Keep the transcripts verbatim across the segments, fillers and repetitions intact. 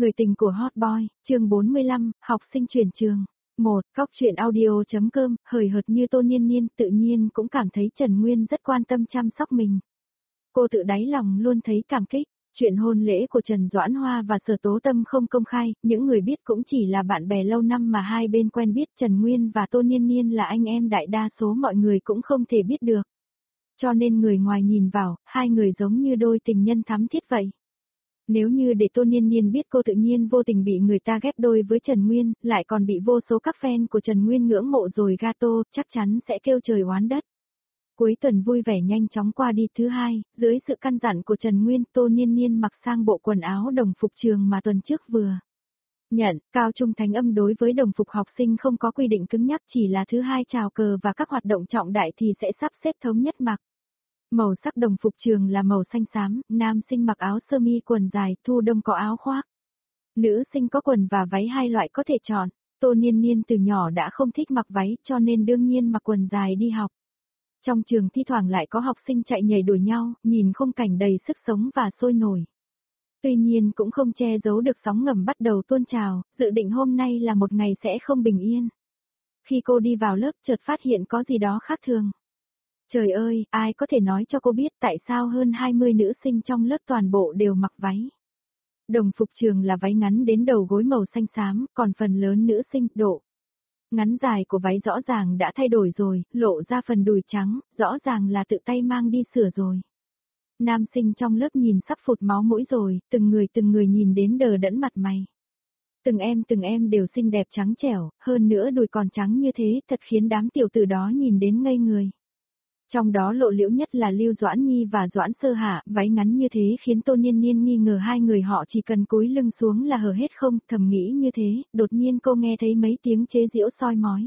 Người tình của Hot Boy, chương bốn mươi lăm, học sinh chuyển trường. một. Cóc truyện audio.com, hời hợt như Tô Niên Niên tự nhiên cũng cảm thấy Trần Nguyên rất quan tâm chăm sóc mình. Cô tự đáy lòng luôn thấy cảm kích. Chuyện hôn lễ của Trần Doãn Hoa và Sở Tố Tâm không công khai, những người biết cũng chỉ là bạn bè lâu năm mà hai bên quen biết. Trần Nguyên và Tô Niên Niên là anh em, đại đa số mọi người cũng không thể biết được. Cho nên người ngoài nhìn vào, hai người giống như đôi tình nhân thắm thiết vậy. Nếu như để Tô Niên Niên biết cô tự nhiên vô tình bị người ta ghép đôi với Trần Nguyên, lại còn bị vô số các fan của Trần Nguyên ngưỡng mộ rồi gato, chắc chắn sẽ kêu trời oán đất. Cuối tuần vui vẻ nhanh chóng qua đi. Thứ hai, dưới sự căn dặn của Trần Nguyên, Tô Niên Niên mặc sang bộ quần áo đồng phục trường mà tuần trước vừa nhận. Cao trung Thánh Âm đối với đồng phục học sinh không có quy định cứng nhắc, chỉ là thứ hai chào cờ và các hoạt động trọng đại thì sẽ sắp xếp thống nhất mặc. Màu sắc đồng phục trường là màu xanh xám, nam sinh mặc áo sơ mi quần dài, thu đông có áo khoác. Nữ sinh có quần và váy hai loại có thể chọn. Tô Niên Niên từ nhỏ đã không thích mặc váy cho nên đương nhiên mặc quần dài đi học. Trong trường thi thoảng lại có học sinh chạy nhảy đuổi nhau, nhìn khung cảnh đầy sức sống và sôi nổi. Tuy nhiên cũng không che giấu được sóng ngầm bắt đầu tuôn trào, dự định hôm nay là một ngày sẽ không bình yên. Khi cô đi vào lớp chợt phát hiện có gì đó khác thường. Trời ơi, ai có thể nói cho cô biết tại sao hơn hai mươi nữ sinh trong lớp toàn bộ đều mặc váy. Đồng phục trường là váy ngắn đến đầu gối màu xanh xám, còn phần lớn nữ sinh, độ ngắn dài của váy rõ ràng đã thay đổi rồi, lộ ra phần đùi trắng, rõ ràng là tự tay mang đi sửa rồi. Nam sinh trong lớp nhìn sắp phụt máu mũi rồi, từng người từng người nhìn đến đờ đẫn mặt mày. Từng em từng em đều xinh đẹp trắng trẻo, hơn nữa đùi còn trắng như thế, thật khiến đám tiểu tử đó nhìn đến ngây người. Trong đó lộ liễu nhất là Lưu Doãn Nhi và Doãn Sơ Hạ, váy ngắn như thế khiến Tô Niên Niên nghi ngờ hai người họ chỉ cần cúi lưng xuống là hở hết không, thầm nghĩ như thế, đột nhiên cô nghe thấy mấy tiếng chế giễu soi mói.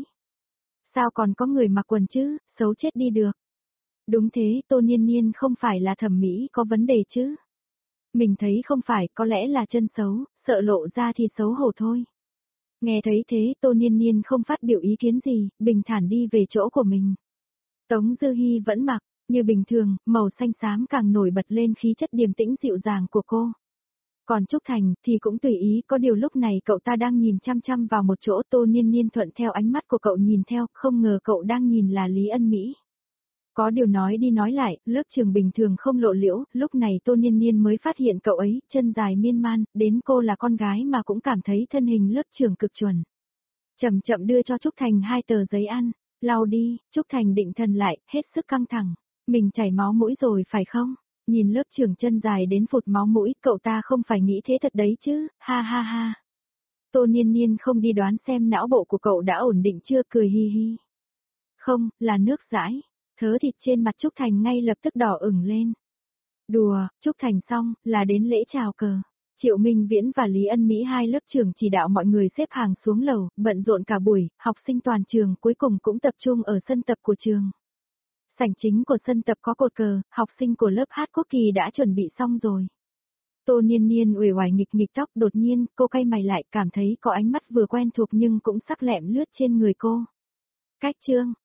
Sao còn có người mặc quần chứ, xấu chết đi được. Đúng thế, Tô Niên Niên không phải là thẩm mỹ có vấn đề chứ. Mình thấy không phải, có lẽ là chân xấu, sợ lộ ra thì xấu hổ thôi. Nghe thấy thế, Tô Niên Niên không phát biểu ý kiến gì, bình thản đi về chỗ của mình. Tống Dư Hi vẫn mặc, như bình thường, màu xanh xám càng nổi bật lên khí chất điềm tĩnh dịu dàng của cô. Còn Trúc Thành thì cũng tùy ý, có điều lúc này cậu ta đang nhìn chăm chăm vào một chỗ. Tô Niên Niên thuận theo ánh mắt của cậu nhìn theo, không ngờ cậu đang nhìn là Lý Ân Mỹ. Có điều nói đi nói lại, lớp trường bình thường không lộ liễu, lúc này Tô Niên Niên mới phát hiện cậu ấy, chân dài miên man, đến cô là con gái mà cũng cảm thấy thân hình lớp trường cực chuẩn. Chậm chậm đưa cho Trúc Thành hai tờ giấy ăn. Lau đi, Trúc Thành định thần lại, hết sức căng thẳng. Mình chảy máu mũi rồi phải không? Nhìn lớp trưởng chân dài đến phụt máu mũi, cậu ta không phải nghĩ thế thật đấy chứ, ha ha ha. Tô Niên Niên không đi đoán xem não bộ của cậu đã ổn định chưa, cười hi hi. Không, là nước dãi. Thớ thịt trên mặt Trúc Thành ngay lập tức đỏ ửng lên. Đùa, Trúc Thành xong, là đến lễ chào cờ. Triệu Minh Viễn và Lý Ân Mỹ hai lớp trưởng chỉ đạo mọi người xếp hàng xuống lầu, bận rộn cả buổi, học sinh toàn trường cuối cùng cũng tập trung ở sân tập của trường. Sảnh chính của sân tập có cột cờ, học sinh của lớp hát quốc kỳ đã chuẩn bị xong rồi. Tô Niên Niên uể oải nghịch nghịch tóc, đột nhiên, cô cay mày lại, cảm thấy có ánh mắt vừa quen thuộc nhưng cũng sắc lẹm lướt trên người cô. Cách trương,